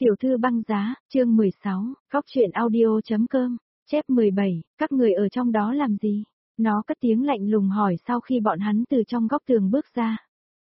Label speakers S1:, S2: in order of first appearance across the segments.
S1: Tiểu thư băng giá, chương 16, góc truyện audio.com, chép 17, các người ở trong đó làm gì? Nó cất tiếng lạnh lùng hỏi sau khi bọn hắn từ trong góc tường bước ra.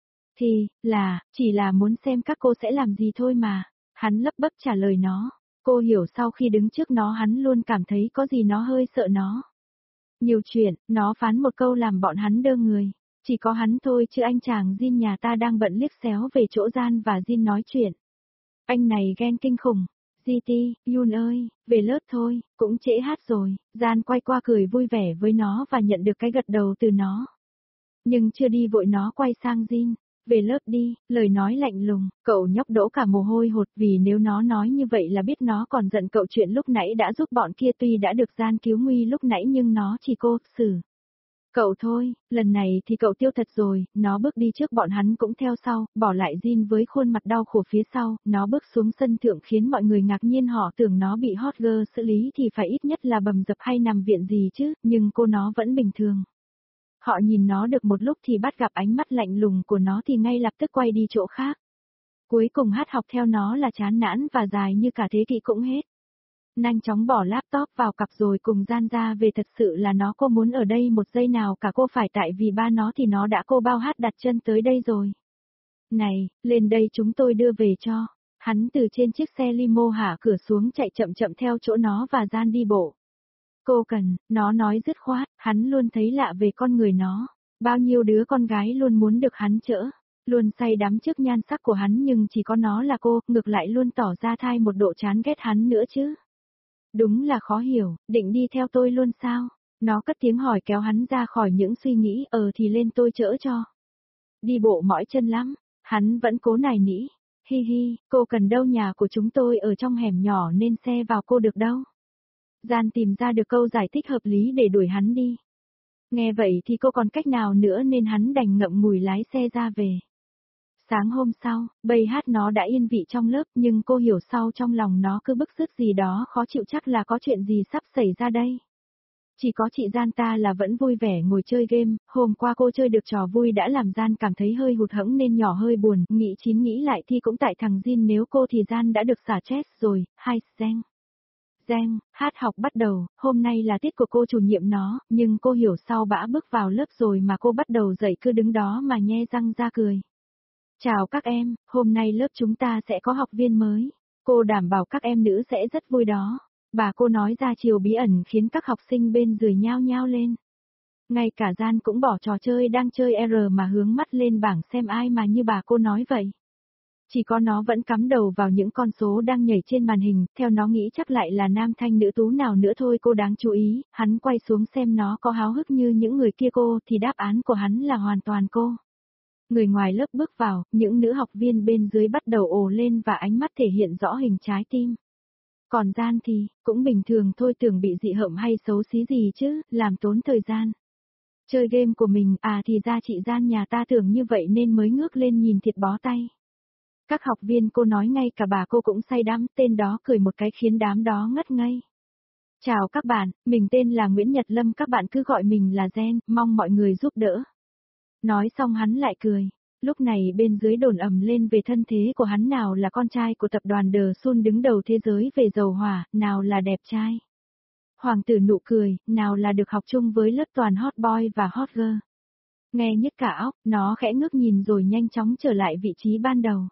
S1: Chỉ là muốn xem các cô sẽ làm gì thôi mà. Hắn lấp bấp trả lời nó. Cô hiểu sau khi đứng trước nó hắn luôn cảm thấy có gì nó hơi sợ nó. Nhiều chuyện, nó phán một câu làm bọn hắn đơ người. Chỉ có hắn thôi chứ anh chàng Jin nhà ta đang bận liếc xéo về chỗ Gian và Jin nói chuyện. Anh này ghen kinh khủng. GT, Yun ơi, về lớp thôi, cũng trễ hát rồi. Gian quay qua cười vui vẻ với nó và nhận được cái gật đầu từ nó. Nhưng chưa đi vội nó quay sang Jin. Về lớp đi, lời nói lạnh lùng, cậu nhóc đổ cả mồ hôi hột vì nếu nó nói như vậy là biết nó còn giận cậu chuyện lúc nãy đã giúp bọn kia tuy đã được Gian cứu nguy lúc nãy nhưng nó chỉ cô xử. Cậu thôi, lần này thì cậu tiêu thật rồi, nó bước đi trước bọn hắn cũng theo sau, bỏ lại Jin với khuôn mặt đau khổ phía sau, nó bước xuống sân thượng khiến mọi người ngạc nhiên họ tưởng nó bị hot girl xử lý thì phải ít nhất là bầm dập hay nằm viện gì chứ, nhưng cô nó vẫn bình thường. Họ nhìn nó được một lúc thì bắt gặp ánh mắt lạnh lùng của nó thì ngay lập tức quay đi chỗ khác. Cuối cùng hát học theo nó là chán nản và dài như cả thế kỷ cũng hết. Nhanh chóng bỏ laptop vào cặp rồi cùng Gian ra về thật sự là nó cô muốn ở đây một giây nào cả cô phải tại vì ba nó thì nó đã cô bao hát đặt chân tới đây rồi. Này, lên đây chúng tôi đưa về cho. Hắn từ trên chiếc xe limo hạ cửa xuống chạy chậm chậm theo chỗ nó và Gian đi bộ. Cô cần, nó nói dứt khoát, hắn luôn thấy lạ về con người nó. Bao nhiêu đứa con gái luôn muốn được hắn chữa. Luôn say đắm trước nhan sắc của hắn nhưng chỉ có nó là cô, ngược lại luôn tỏ ra thay một độ chán ghét hắn nữa chứ. Đúng là khó hiểu, định đi theo tôi luôn sao? Nó cất tiếng hỏi kéo hắn ra khỏi những suy nghĩ, thì lên tôi chữa cho. Đi bộ mỏi chân lắm, hắn vẫn cố nài nỉ. Hi hi, cô cần đâu nhà của chúng tôi ở trong hẻm nhỏ nên xe vào cô được đâu. Gian tìm ra được câu giải thích hợp lý để đuổi hắn đi. Nghe vậy thì cô còn cách nào nữa nên hắn đành ngậm ngùi lái xe ra về. Sáng hôm sau, bầy hát nó đã yên vị trong lớp nhưng cô hiểu sau trong lòng nó cứ bức rứt gì đó khó chịu chắc là có chuyện gì sắp xảy ra đây. Chỉ có chị Gian ta là vẫn vui vẻ ngồi chơi game, hôm qua cô chơi được trò vui đã làm Gian cảm thấy hơi hụt hẫng nên nhỏ hơi buồn, nghĩ chín nghĩ lại thì cũng tại thằng Jin nếu cô thì Gian đã được xả stress rồi, hai Giang. Giang, hát học bắt đầu, hôm nay là tiết của cô chủ nhiệm nó, nhưng cô hiểu sau bã bước vào lớp rồi mà cô bắt đầu dậy cứ đứng đó mà nhe răng ra cười. Chào các em, hôm nay lớp chúng ta sẽ có học viên mới. Cô đảm bảo các em nữ sẽ rất vui đó. Bà cô nói ra chiều bí ẩn khiến các học sinh bên dưới nhao nhao lên. Ngay cả Gian cũng bỏ trò chơi đang chơi R mà hướng mắt lên bảng xem ai mà như bà cô nói vậy. Chỉ có nó vẫn cắm đầu vào những con số đang nhảy trên màn hình, theo nó nghĩ chắc lại là nam thanh nữ tú nào nữa thôi cô đáng chú ý, hắn quay xuống xem nó có háo hức như những người kia cô thì đáp án của hắn là hoàn toàn cô. Người ngoài lớp bước vào, những nữ học viên bên dưới bắt đầu ồ lên và ánh mắt thể hiện rõ hình trái tim. Còn Gian thì, cũng bình thường thôi tưởng bị dị hợm hay xấu xí gì chứ, làm tốn thời gian. Chơi game của mình, thì ra chị Gian nhà ta tưởng như vậy nên mới ngước lên nhìn thiệt bó tay. Các học viên cô nói ngay cả bà cô cũng say đắm, tên đó cười một cái khiến đám đó ngất ngây. Chào các bạn, mình tên là Nguyễn Nhật Lâm, các bạn cứ gọi mình là Gen, mong mọi người giúp đỡ. Nói xong hắn lại cười. Lúc này bên dưới đồn ầm lên về thân thế của hắn, nào là con trai của tập đoàn The Sun đứng đầu thế giới về dầu hỏa, nào là đẹp trai. Hoàng tử nụ cười, nào là được học chung với lớp toàn hot boy và hot girl. Nghe nhức cả óc, nó khẽ ngước nhìn rồi nhanh chóng trở lại vị trí ban đầu.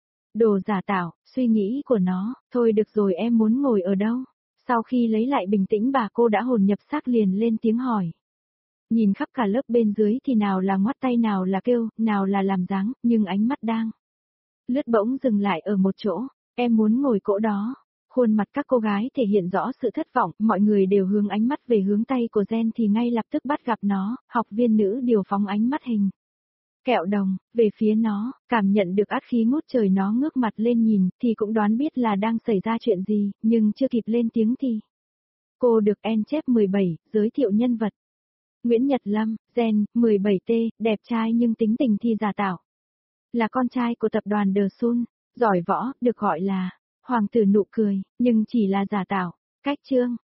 S1: Đồ giả tạo, suy nghĩ của nó, thôi được rồi em muốn ngồi ở đâu? Sau khi lấy lại bình tĩnh bà cô đã hồn nhập xác liền lên tiếng hỏi. Nhìn khắp cả lớp bên dưới thì nào là ngoắt tay nào là kêu, nào là làm dáng, nhưng ánh mắt đang lướt bỗng dừng lại ở một chỗ, em muốn ngồi cỗ đó. Khuôn mặt các cô gái thể hiện rõ sự thất vọng, mọi người đều hướng ánh mắt về hướng tay của Gen thì ngay lập tức bắt gặp nó, học viên nữ điều phóng ánh mắt hình. Kẹo đồng, về phía nó, cảm nhận được át khí ngút trời nó ngước mặt lên nhìn thì cũng đoán biết là đang xảy ra chuyện gì, nhưng chưa kịp lên tiếng thì. Cô được chép 17, giới thiệu nhân vật. Nguyễn Nhật Lâm, Gen, 17T, đẹp trai nhưng tính tình thì giả tạo. Là con trai của tập đoàn The Sun, giỏi võ, được gọi là Hoàng tử nụ cười, nhưng chỉ là giả tạo. Cách chương,